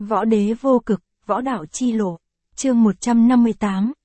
Võ đế vô cực, võ đạo chi lộ. Chương 158,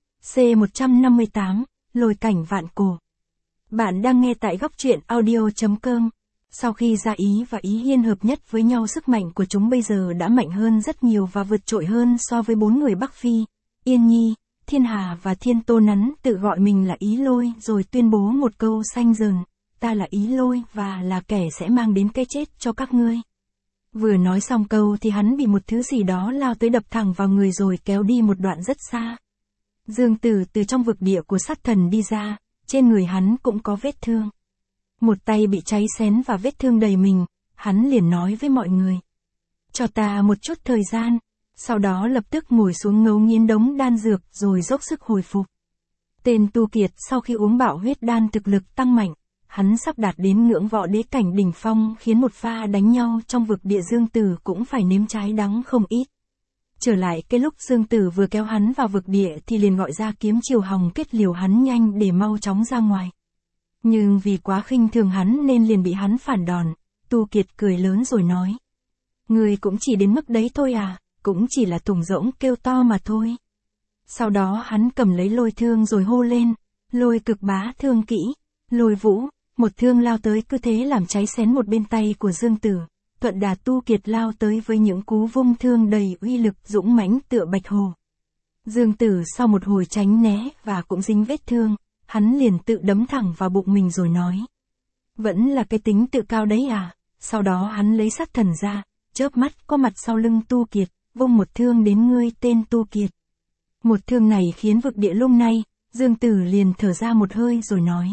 C158, lôi cảnh vạn cổ. Bạn đang nghe tại góc truyện audio.com. Sau khi Gia Ý và Ý Hiên hợp nhất với nhau, sức mạnh của chúng bây giờ đã mạnh hơn rất nhiều và vượt trội hơn so với 4 người Bắc Phi, Yên Nhi, Thiên Hà và Thiên Tô. Nắn tự gọi mình là Ý Lôi rồi tuyên bố một câu xanh dờn, ta là Ý Lôi và là kẻ sẽ mang đến cái chết cho các ngươi. Vừa nói xong câu thì hắn bị một thứ gì đó lao tới đập thẳng vào người rồi kéo đi một đoạn rất xa. Dương Tử từ trong vực địa của sát thần đi ra, trên người hắn cũng có vết thương. Một tay bị cháy xén và vết thương đầy mình, hắn liền nói với mọi người. Cho ta một chút thời gian, sau đó lập tức ngồi xuống ngấu nghiến đống đan dược rồi dốc sức hồi phục. Tên Tu Kiệt sau khi uống bạo huyết đan thực lực tăng mạnh, hắn sắp đạt đến ngưỡng võ đế cảnh đỉnh phong khiến một pha đánh nhau trong vực địa Dương Tử cũng phải nếm trái đắng không ít. Trở lại cái lúc Dương Tử vừa kéo hắn vào vực địa thì liền gọi ra kiếm chiều hồng kết liều hắn nhanh để mau chóng ra ngoài. Nhưng vì quá khinh thường hắn nên liền bị hắn phản đòn. Tu Kiệt cười lớn rồi nói. Người cũng chỉ đến mức đấy thôi à, cũng chỉ là thùng rỗng kêu to mà thôi. Sau đó hắn cầm lấy lôi thương rồi hô lên, lôi cực bá thương kỹ, lôi vũ, một thương lao tới cứ thế làm cháy xén một bên tay của Dương Tử. Thuận đà Tu Kiệt lao tới với những cú vung thương đầy uy lực dũng mãnh tựa bạch hồ. Dương Tử sau một hồi tránh né và cũng dính vết thương, hắn liền tự đấm thẳng vào bụng mình rồi nói. Vẫn là cái tính tự cao đấy à, sau đó hắn lấy sát thần ra, chớp mắt có mặt sau lưng Tu Kiệt, vung một thương đến ngươi tên Tu Kiệt. Một thương này khiến vực địa lung nay, Dương Tử liền thở ra một hơi rồi nói.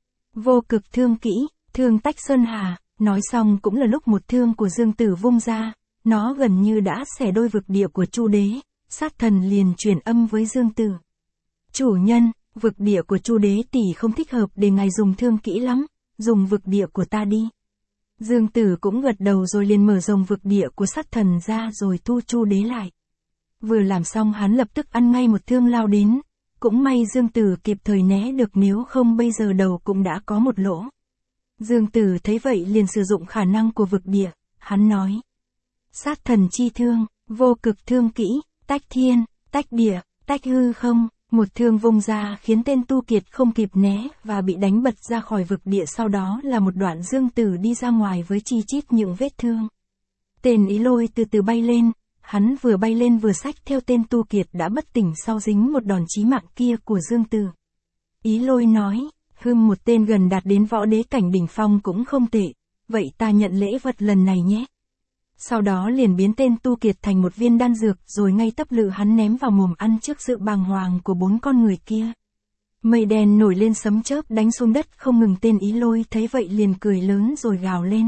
Vô cực thương kỹ, thương tách sơn hà. Nói xong cũng là lúc một thương của Dương Tử vung ra, nó gần như đã xẻ đôi vực địa của Chu Đế, sát thần liền truyền âm với Dương Tử. Chủ nhân, vực địa của Chu Đế tỷ không thích hợp để ngài dùng thương kỹ lắm, dùng vực địa của ta đi. Dương Tử cũng gật đầu rồi liền mở rộng vực địa của sát thần ra rồi thu Chu Đế lại. Vừa làm xong hắn lập tức ăn ngay một thương lao đến, cũng may Dương Tử kịp thời né được nếu không bây giờ đầu cũng đã có một lỗ. Dương Tử thấy vậy liền sử dụng khả năng của vực địa, hắn nói. Sát thần chi thương, vô cực thương kỹ, tách thiên, tách địa, tách hư không, một thương vung ra khiến tên Tu Kiệt không kịp né và bị đánh bật ra khỏi vực địa, sau đó là một đoạn Dương Tử đi ra ngoài với chi chít những vết thương. Tên Ý Lôi từ từ bay lên, hắn vừa bay lên vừa xách theo tên Tu Kiệt đã bất tỉnh sau dính một đòn chí mạng kia của Dương Tử. Ý Lôi nói. Một tên gần đạt đến võ đế cảnh đỉnh phong cũng không tệ, vậy ta nhận lễ vật lần này nhé. Sau đó liền biến tên Tu Kiệt thành một viên đan dược rồi ngay tấp lự hắn ném vào mồm ăn trước sự bàng hoàng của 4 con người kia. Mây đen nổi lên sấm chớp đánh xuống đất không ngừng, tên Ý Lôi thấy vậy liền cười lớn rồi gào lên.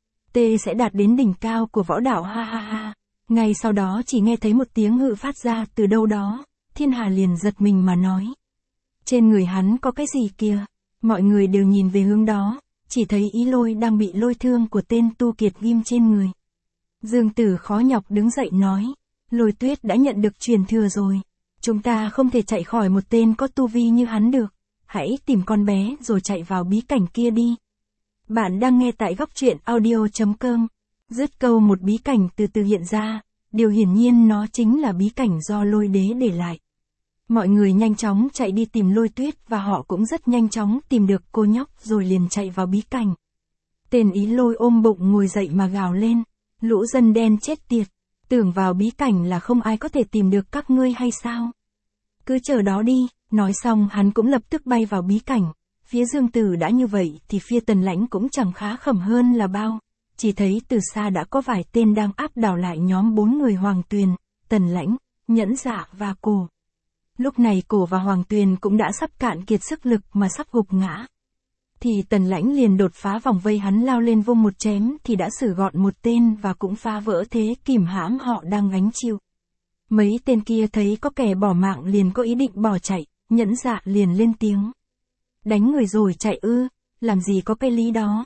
Tê sẽ đạt đến đỉnh cao của võ đạo ha ha ha. Ngay sau đó chỉ nghe thấy một tiếng hự phát ra từ đâu đó, Thiên Hà liền giật mình mà nói. Trên người hắn có cái gì kìa? Mọi người đều nhìn về hướng đó, chỉ thấy Ý Lôi đang bị lôi thương của tên Tu Kiệt ghim trên người. Dương Tử khó nhọc đứng dậy nói, Lôi Tuyết đã nhận được truyền thừa rồi. Chúng ta không thể chạy khỏi một tên có tu vi như hắn được. Hãy tìm con bé rồi chạy vào bí cảnh kia đi. Bạn đang nghe tại góc truyện audio.com. Dứt câu một bí cảnh từ từ hiện ra, điều hiển nhiên nó chính là bí cảnh do Lôi Đế để lại. Mọi người nhanh chóng chạy đi tìm Lôi Tuyết và họ cũng rất nhanh chóng tìm được cô nhóc rồi liền chạy vào bí cảnh. Tên Ý Lôi ôm bụng ngồi dậy mà gào lên, lũ dân đen chết tiệt, tưởng vào bí cảnh là không ai có thể tìm được các ngươi hay sao? Cứ chờ đó đi, nói xong hắn cũng lập tức bay vào bí cảnh. Phía Dương Tử đã như vậy thì phía Tần Lãnh cũng chẳng khá khẩm hơn là bao, chỉ thấy từ xa đã có vài tên đang áp đảo lại nhóm 4 người Hoàng Tuyền, Tần Lãnh, Nhẫn Dạ và Cổ. Lúc này Cổ và Hoàng Tuyền cũng đã sắp cạn kiệt sức lực mà sắp gục ngã. Thì Tần Lãnh liền đột phá vòng vây, hắn lao lên vung một chém thì đã xử gọn một tên và cũng phá vỡ thế kìm hãm họ đang gánh chịu. Mấy tên kia thấy có kẻ bỏ mạng liền có ý định bỏ chạy, Nhẫn Dạ liền lên tiếng. Đánh người rồi chạy ư, làm gì có cái lý đó.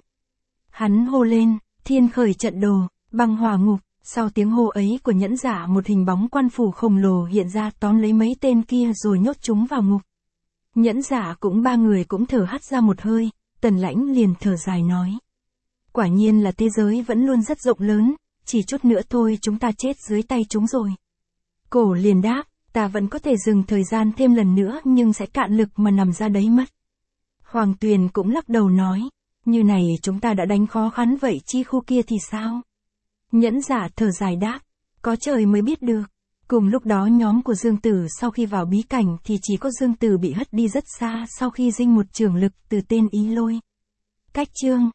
Hắn hô lên, thiên khởi trận đồ, băng hỏa ngục. Sau tiếng hô ấy của Nhẫn Dạ một hình bóng quan phủ khổng lồ hiện ra tóm lấy mấy tên kia rồi nhốt chúng vào ngục. Nhẫn Dạ cũng 3 người cũng thở hắt ra một hơi, Tần Lãnh liền thở dài nói. Quả nhiên là thế giới vẫn luôn rất rộng lớn, chỉ chút nữa thôi chúng ta chết dưới tay chúng rồi. Cổ liền đáp, ta vẫn có thể dừng thời gian thêm lần nữa nhưng sẽ cạn lực mà nằm ra đấy mất. Hoàng Tuyền cũng lắc đầu nói, như này chúng ta đã đánh khó khăn vậy chi khu kia thì sao? Nhẫn Dạ thở dài đáp, có trời mới biết được. Cùng lúc đó nhóm của Dương Tử sau khi vào bí cảnh thì chỉ có Dương Tử bị hất đi rất xa sau khi dinh một trường lực từ tên Ý Lôi. Cách chương